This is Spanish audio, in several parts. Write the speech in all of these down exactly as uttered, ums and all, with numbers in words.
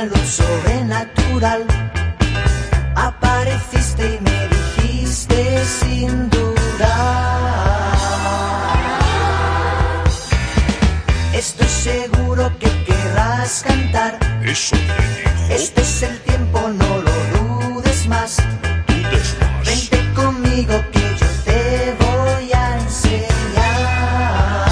una luz sobrenatural. Apareciste y me dijiste sin dudar: estoy seguro que querrás cantar. Eso te dijo. Este es el tiempo, no lo dudes más. Dudes más. Vente conmigo que yo te voy a enseñar.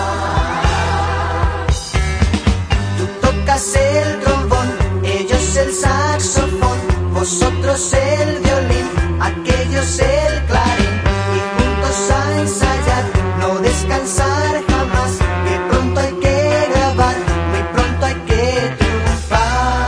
Tú tocas el trombón, ellos el saxofón, vosotros el violín, aquellos el clarín, y juntos a ensayar, no descansar jamás, que pronto hay que grabar, muy pronto hay que triunfar.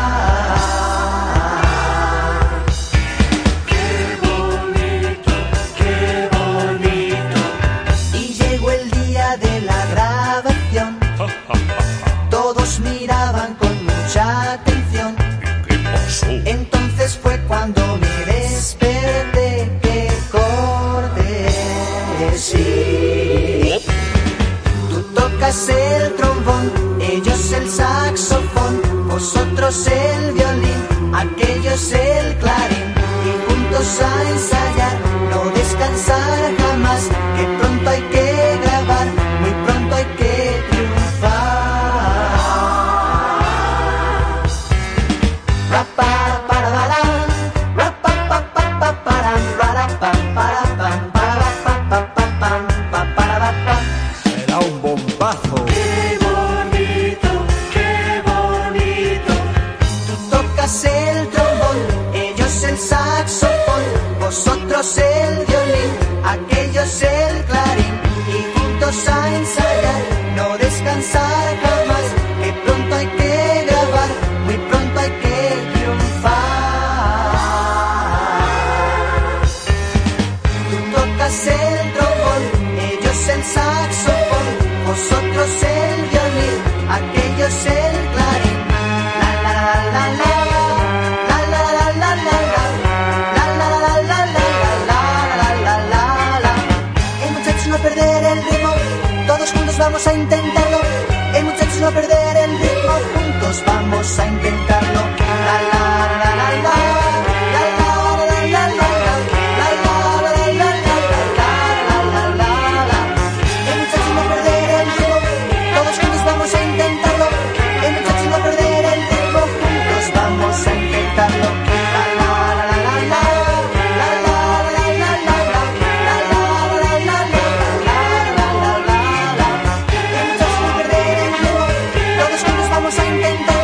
Qué bonito, qué bonito. Y llegó el día de la grabación, todos miraban con mucha atención. ¿Qué pasó? Entonces fue cuando me desperté, que acordé, sí. Tú tocas el trombón, ellos el saxofón, vosotros el violín, aquellos el clarín, y juntos a ensayar, no descansar jamás, que pronto hay que grabar, muy pronto hay que triunfar. Rapa, para, para, rapa, pa, pa, pa, para, para, pa, para, pam, para, pa, pa, pa, pam, pa, para, pa. Será un bombazo. Qué bonito, qué bonito. Tú tocas el trombón, ellos el saxofón, vosotros el violín, aquellos el clarín, y juntos a ensayar, no descansar jamás, que pronto hay que grabar, muy pronto hay que triunfar. Tú tocas el trombón, ellos el saxofón, vosotros el violín, aquellos el clarín. La la la la la, la la la la la, la la la la la, la la la la. Eh, muchachos, no perder el ritmo, todos juntos vamos a intentarlo. Eh, muchachos, no perder el ritmo, juntos vamos a intentarlo. La la la la la, la la la la la, la la la la la, la la la la. Eh, muchachos, no perder el ritmo, todos juntos vamos a intentarlo. Eh, muchachos, no perder el ritmo, juntos vamos a intentarlo. La la la la la, la la la la la, la la la la la, la la la la. Eh, muchachos, no perder el ritmo, todos juntos vamos a intentarlo.